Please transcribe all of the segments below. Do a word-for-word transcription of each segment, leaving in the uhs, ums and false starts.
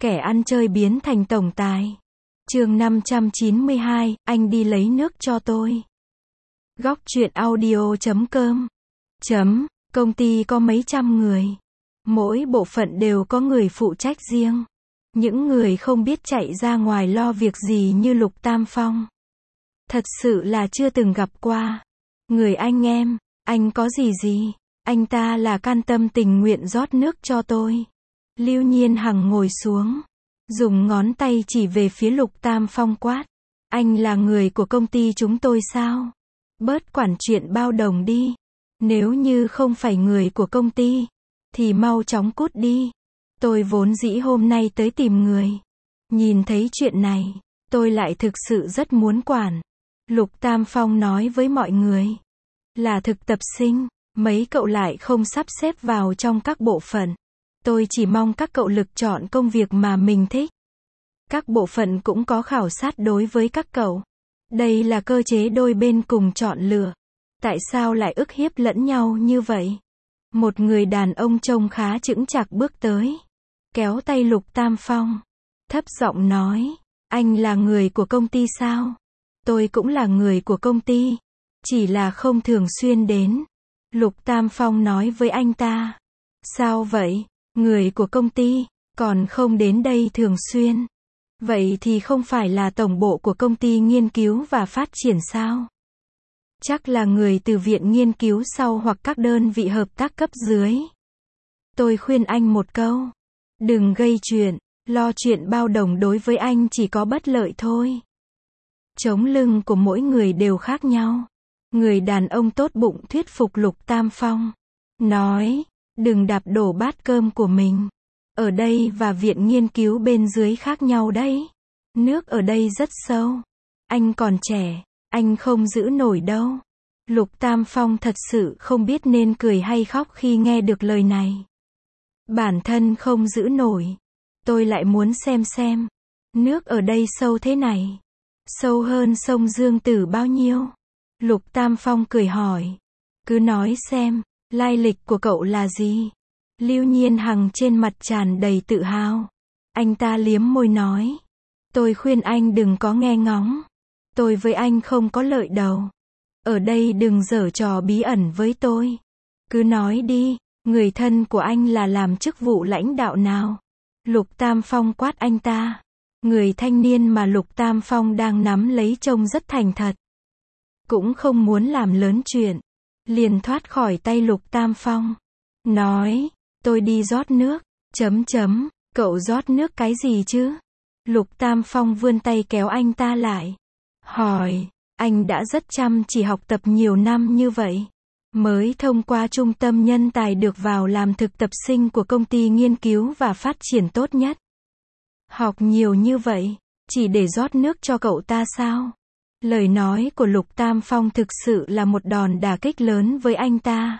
Kẻ ăn chơi biến thành tổng tài. Chương năm trăm chín mươi hai, anh đi lấy nước cho tôi. Góc truyện audio chấm com. Chấm, công ty có mấy trăm người. Mỗi bộ phận đều có người phụ trách riêng. Những người không biết chạy ra ngoài lo việc gì như Lục Tam Phong. Thật sự là chưa từng gặp qua. Người anh em, anh có gì gì? Anh ta là can tâm tình nguyện rót nước cho tôi. Lưu Nhiên Hằng ngồi xuống, dùng ngón tay chỉ về phía Lục Tam Phong quát. Anh là người của công ty chúng tôi sao? Bớt quản chuyện bao đồng đi. Nếu như không phải người của công ty, thì mau chóng cút đi. Tôi vốn dĩ hôm nay tới tìm người. Nhìn thấy chuyện này, tôi lại thực sự rất muốn quản. Lục Tam Phong nói với mọi người. Là thực tập sinh, mấy cậu lại không sắp xếp vào trong các bộ phận. Tôi chỉ mong các cậu lực chọn công việc mà mình thích. Các bộ phận cũng có khảo sát đối với các cậu. Đây là cơ chế đôi bên cùng chọn lựa. Tại sao lại ức hiếp lẫn nhau như vậy? Một người đàn ông trông khá chững chạc bước tới, kéo tay Lục Tam Phong, thấp giọng nói, anh là người của công ty sao? Tôi cũng là người của công ty, chỉ là không thường xuyên đến. Lục Tam Phong nói với anh ta. Sao vậy? Người của công ty, còn không đến đây thường xuyên. Vậy thì không phải là tổng bộ của công ty nghiên cứu và phát triển sao? Chắc là người từ viện nghiên cứu sau hoặc các đơn vị hợp tác cấp dưới. Tôi khuyên anh một câu. Đừng gây chuyện, lo chuyện bao đồng đối với anh chỉ có bất lợi thôi. Chống lưng của mỗi người đều khác nhau. Người đàn ông tốt bụng thuyết phục Lục Tam Phong. Nói, đừng đạp đổ bát cơm của mình. Ở đây và viện nghiên cứu bên dưới khác nhau đấy. Nước ở đây rất sâu. Anh còn trẻ, anh không giữ nổi đâu. Lục Tam Phong thật sự không biết nên cười hay khóc khi nghe được lời này. Bản thân không giữ nổi. Tôi lại muốn xem xem. Nước ở đây sâu thế này. Sâu hơn sông Dương Tử bao nhiêu? Lục Tam Phong cười hỏi. Cứ nói xem, lai lịch của cậu là gì? Lưu Nhiên Hằng trên mặt tràn đầy tự hào. Anh ta liếm môi nói. Tôi khuyên anh đừng có nghe ngóng. Tôi với anh không có lợi đầu. Ở đây đừng giở trò bí ẩn với tôi. Cứ nói đi, người thân của anh là làm chức vụ lãnh đạo nào? Lục Tam Phong quát anh ta. Người thanh niên mà Lục Tam Phong đang nắm lấy trông rất thành thật. Cũng không muốn làm lớn chuyện. Liền thoát khỏi tay Lục Tam Phong. Nói, tôi đi rót nước. Chấm chấm, cậu rót nước cái gì chứ? Lục Tam Phong vươn tay kéo anh ta lại. Hỏi, anh đã rất chăm chỉ học tập nhiều năm như vậy. Mới thông qua trung tâm nhân tài được vào làm thực tập sinh của công ty nghiên cứu và phát triển tốt nhất. Học nhiều như vậy, chỉ để rót nước cho cậu ta sao? Lời nói của Lục Tam Phong thực sự là một đòn đả kích lớn với anh ta.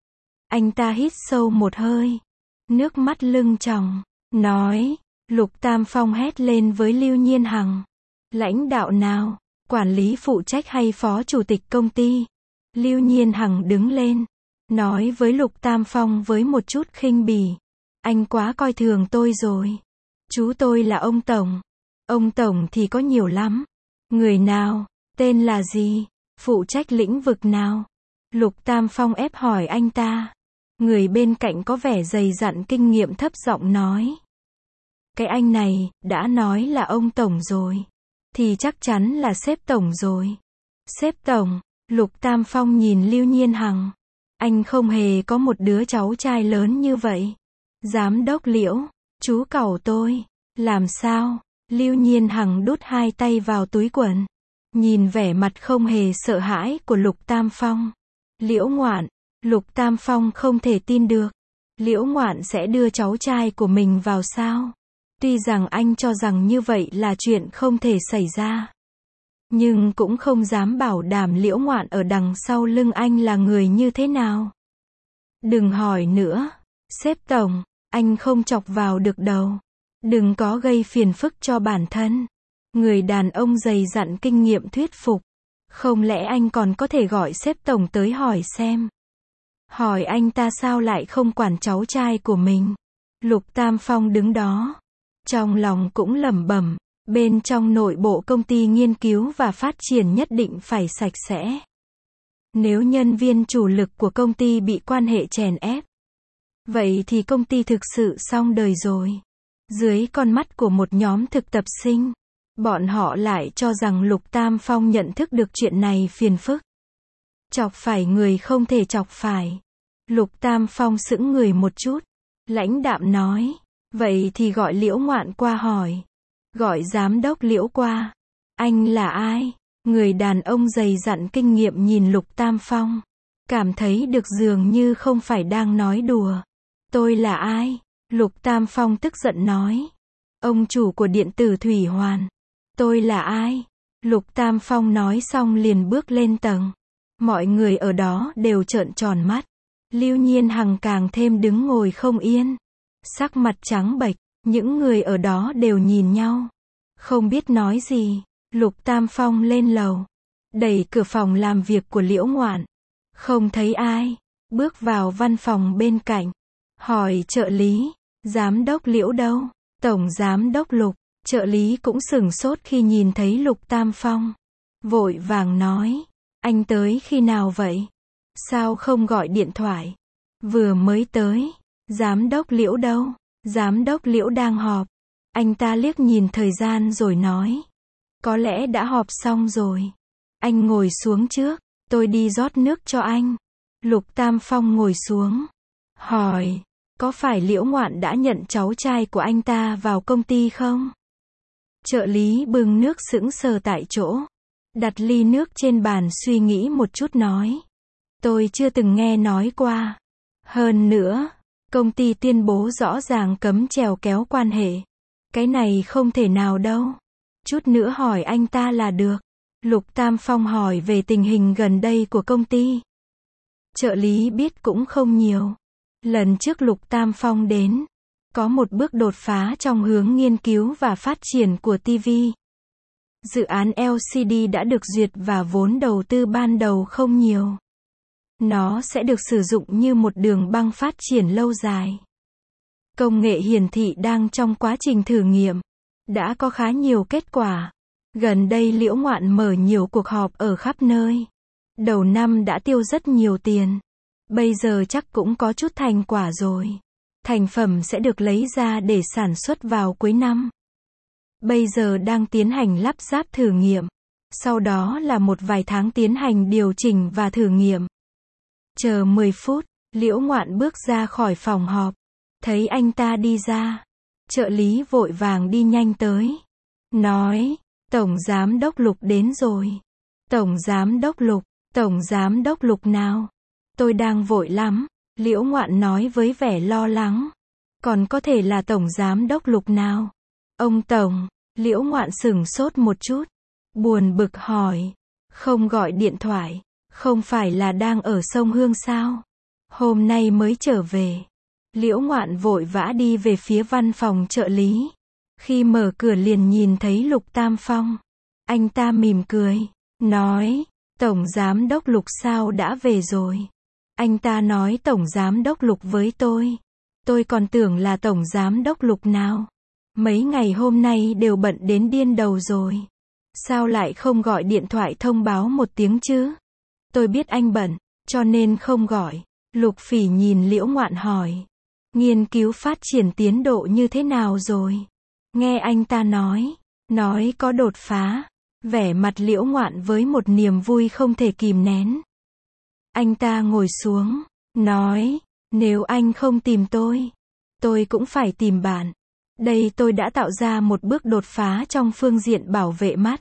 Anh ta hít sâu một hơi. Nước mắt lưng tròng. Nói, Lục Tam Phong hét lên với Lưu Nhiên Hằng. Lãnh đạo nào? Quản lý phụ trách hay phó chủ tịch công ty? Lưu Nhiên Hằng đứng lên. Nói với Lục Tam Phong với một chút khinh bỉ. Anh quá coi thường tôi rồi. Chú tôi là ông Tổng. Ông Tổng thì có nhiều lắm. Người nào? Tên là gì? Phụ trách lĩnh vực nào? Lục Tam Phong ép hỏi anh ta. Người bên cạnh có vẻ dày dặn kinh nghiệm thấp giọng nói. Cái anh này, đã nói là ông Tổng rồi. Thì chắc chắn là sếp Tổng rồi. Sếp Tổng, Lục Tam Phong nhìn Lưu Nhiên Hằng. Anh không hề có một đứa cháu trai lớn như vậy. Giám đốc Liễu, chú cẩu tôi. Làm sao? Lưu Nhiên Hằng đút hai tay vào túi quần. Nhìn vẻ mặt không hề sợ hãi của Lục Tam Phong. Liễu Ngoạn, Lục Tam Phong không thể tin được. Liễu Ngoạn sẽ đưa cháu trai của mình vào sao? Tuy rằng anh cho rằng như vậy là chuyện không thể xảy ra. Nhưng cũng không dám bảo đảm Liễu Ngoạn ở đằng sau lưng anh là người như thế nào. Đừng hỏi nữa. Sếp Tổng, anh không chọc vào được đâu. Đừng có gây phiền phức cho bản thân. Người đàn ông dày dặn kinh nghiệm thuyết phục. Không lẽ anh còn có thể gọi sếp Tổng tới hỏi xem. Hỏi anh ta sao lại không quản cháu trai của mình. Lục Tam Phong đứng đó. Trong lòng cũng lẩm bẩm, bên trong nội bộ công ty nghiên cứu và phát triển nhất định phải sạch sẽ. Nếu nhân viên chủ lực của công ty bị quan hệ chèn ép, vậy thì công ty thực sự xong đời rồi. Dưới con mắt của một nhóm thực tập sinh, bọn họ lại cho rằng Lục Tam Phong nhận thức được chuyện này phiền phức. Chọc phải người không thể chọc phải. Lục Tam Phong sững người một chút, lãnh đạm nói, vậy thì gọi Liễu Ngoạn qua hỏi. Gọi giám đốc Liễu qua. Anh là ai? Người đàn ông dày dặn kinh nghiệm nhìn Lục Tam Phong, cảm thấy được dường như không phải đang nói đùa. Tôi là ai? Lục Tam Phong tức giận nói. Ông chủ của điện tử Thủy Hoàn. Tôi là ai? Lục Tam Phong nói xong liền bước lên tầng. Mọi người ở đó đều trợn tròn mắt. Lưu Nhiên Hằng càng thêm đứng ngồi không yên. Sắc mặt trắng bệch, những người ở đó đều nhìn nhau. Không biết nói gì. Lục Tam Phong lên lầu, đẩy cửa phòng làm việc của Liễu Ngoạn. Không thấy ai, bước vào văn phòng bên cạnh. Hỏi trợ lý, giám đốc Liễu đâu? Tổng giám đốc Lục. Trợ lý cũng sửng sốt khi nhìn thấy Lục Tam Phong. Vội vàng nói, anh tới khi nào vậy? Sao không gọi điện thoại? Vừa mới tới. Giám đốc Liễu đâu? Giám đốc Liễu đang họp. Anh ta liếc nhìn thời gian rồi nói, có lẽ đã họp xong rồi. Anh ngồi xuống trước, tôi đi rót nước cho anh. Lục Tam Phong ngồi xuống, hỏi, có phải Liễu Ngoạn đã nhận cháu trai của anh ta vào công ty không? Trợ lý bưng nước sững sờ tại chỗ, đặt ly nước trên bàn suy nghĩ một chút nói, tôi chưa từng nghe nói qua. Hơn nữa, công ty tuyên bố rõ ràng cấm chèo kéo quan hệ. Cái này không thể nào đâu. Chút nữa hỏi anh ta là được. Lục Tam Phong hỏi về tình hình gần đây của công ty. Trợ lý biết cũng không nhiều. Lần trước Lục Tam Phong đến, có một bước đột phá trong hướng nghiên cứu và phát triển của ti vi. Dự án lờ xê đê đã được duyệt và vốn đầu tư ban đầu không nhiều. Nó sẽ được sử dụng như một đường băng phát triển lâu dài. Công nghệ hiển thị đang trong quá trình thử nghiệm. Đã có khá nhiều kết quả. Gần đây Liễu Ngoạn mở nhiều cuộc họp ở khắp nơi. Đầu năm đã tiêu rất nhiều tiền. Bây giờ chắc cũng có chút thành quả rồi. Thành phẩm sẽ được lấy ra để sản xuất vào cuối năm. Bây giờ đang tiến hành lắp ráp thử nghiệm. Sau đó là một vài tháng tiến hành điều chỉnh và thử nghiệm. Chờ mười phút, Liễu Ngoạn bước ra khỏi phòng họp. Thấy anh ta đi ra. Trợ lý vội vàng đi nhanh tới. Nói, Tổng Giám đốc Lục đến rồi. Tổng Giám đốc Lục, Tổng Giám đốc Lục nào? Tôi đang vội lắm. Liễu Ngoạn nói với vẻ lo lắng. Còn có thể là Tổng Giám đốc Lục nào? Ông Tổng. Liễu Ngoạn sửng sốt một chút. Buồn bực hỏi. Không gọi điện thoại. Không phải là đang ở sông Hương sao? Hôm nay mới trở về. Liễu Ngoạn vội vã đi về phía văn phòng trợ lý. Khi mở cửa liền nhìn thấy Lục Tam Phong. Anh ta mỉm cười. Nói. Tổng Giám đốc Lục sao đã về rồi? Anh ta nói Tổng Giám đốc Lục với tôi. Tôi còn tưởng là Tổng Giám đốc Lục nào. Mấy ngày hôm nay đều bận đến điên đầu rồi. Sao lại không gọi điện thoại thông báo một tiếng chứ? Tôi biết anh bận, cho nên không gọi. Lục Phỉ nhìn Liễu Ngoạn hỏi. Nghiên cứu phát triển tiến độ như thế nào rồi? Nghe anh ta nói. Nói có đột phá. Vẻ mặt Liễu Ngoạn với một niềm vui không thể kìm nén. Anh ta ngồi xuống. Nói. Nếu anh không tìm tôi, tôi cũng phải tìm bạn. Đây tôi đã tạo ra một bước đột phá trong phương diện bảo vệ mắt.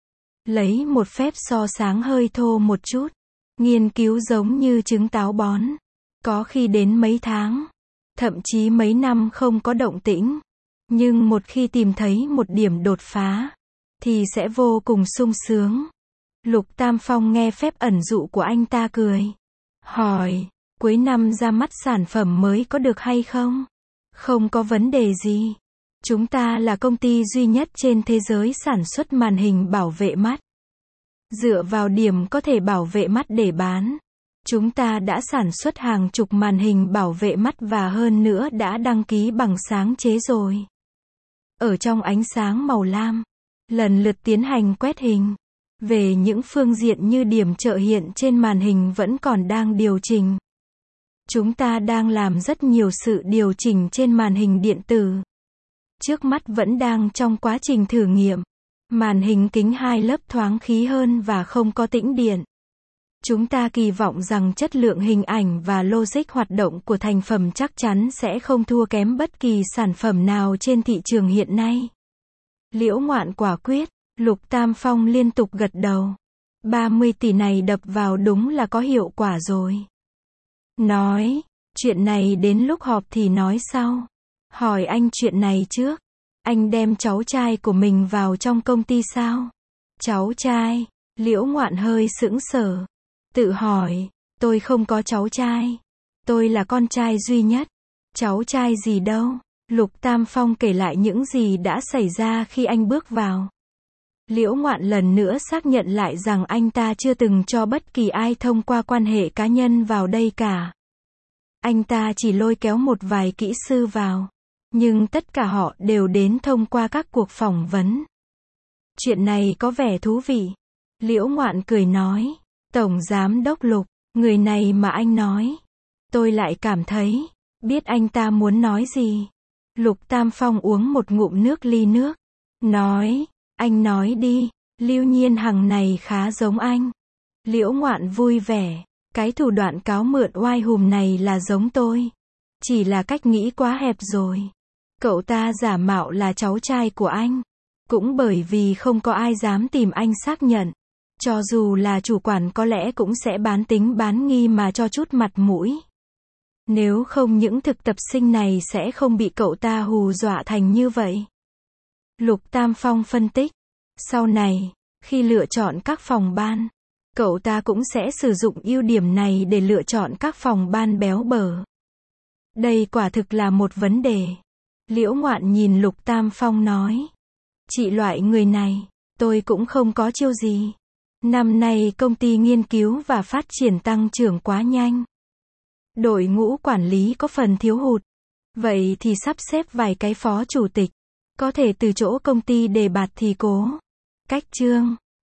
Lấy một phép so sáng hơi thô một chút. Nghiên cứu giống như trứng táo bón. Có khi đến mấy tháng, thậm chí mấy năm không có động tĩnh. Nhưng một khi tìm thấy một điểm đột phá, thì sẽ vô cùng sung sướng. Lục Tam Phong nghe phép ẩn dụ của anh ta cười. Hỏi, cuối năm ra mắt sản phẩm mới có được hay không? Không có vấn đề gì. Chúng ta là công ty duy nhất trên thế giới sản xuất màn hình bảo vệ mắt. Dựa vào điểm có thể bảo vệ mắt để bán. Chúng ta đã sản xuất hàng chục màn hình bảo vệ mắt và hơn nữa đã đăng ký bằng sáng chế rồi. ở trong ánh sáng màu lam, lần lượt tiến hành quét hình. Về những phương diện như điểm trợ hiện trên màn hình vẫn còn đang điều chỉnh. Chúng ta đang làm rất nhiều sự điều chỉnh trên màn hình điện tử. Trước mắt vẫn đang trong quá trình thử nghiệm. Màn hình kính hai lớp thoáng khí hơn và không có tĩnh điện. Chúng ta kỳ vọng rằng chất lượng hình ảnh và logic hoạt động của thành phẩm chắc chắn sẽ không thua kém bất kỳ sản phẩm nào trên thị trường hiện nay. Liễu Ngoạn quả quyết, Lục Tam Phong liên tục gật đầu. ba mươi tỷ này đập vào đúng là có hiệu quả rồi. Nói, chuyện này đến lúc họp thì nói sau. Hỏi anh chuyện này trước. Anh đem cháu trai của mình vào trong công ty sao? Cháu trai, Liễu Ngoạn hơi sững sờ. Tự hỏi, tôi không có cháu trai. Tôi là con trai duy nhất. Cháu trai gì đâu? Lục Tam Phong kể lại những gì đã xảy ra khi anh bước vào. Liễu Ngoạn lần nữa xác nhận lại rằng anh ta chưa từng cho bất kỳ ai thông qua quan hệ cá nhân vào đây cả. Anh ta chỉ lôi kéo một vài kỹ sư vào. Nhưng tất cả họ đều đến thông qua các cuộc phỏng vấn. Chuyện này có vẻ thú vị. Liễu Ngoạn cười nói. Tổng Giám đốc Lục, người này mà anh nói. Tôi lại cảm thấy, biết anh ta muốn nói gì. Lục Tam Phong uống một ngụm nước ly nước. Nói, anh nói đi, Lưu Nhiên Hằng này khá giống anh. Liễu Ngoạn vui vẻ. Cái thủ đoạn cáo mượn oai hùm này là giống tôi. Chỉ là cách nghĩ quá hẹp rồi. Cậu ta giả mạo là cháu trai của anh. Cũng bởi vì không có ai dám tìm anh xác nhận. Cho dù là chủ quản có lẽ cũng sẽ bán tính bán nghi mà cho chút mặt mũi. Nếu không những thực tập sinh này sẽ không bị cậu ta hù dọa thành như vậy. Lục Tam Phong phân tích. Sau này, khi lựa chọn các phòng ban, cậu ta cũng sẽ sử dụng ưu điểm này để lựa chọn các phòng ban béo bở. Đây quả thực là một vấn đề. Liễu Ngoạn nhìn Lục Tam Phong nói. Chị loại người này, tôi cũng không có chiêu gì. Năm nay công ty nghiên cứu và phát triển tăng trưởng quá nhanh. Đội ngũ quản lý có phần thiếu hụt. Vậy thì sắp xếp vài cái phó chủ tịch. Có thể từ chỗ công ty đề bạt thì cố. Cách chương.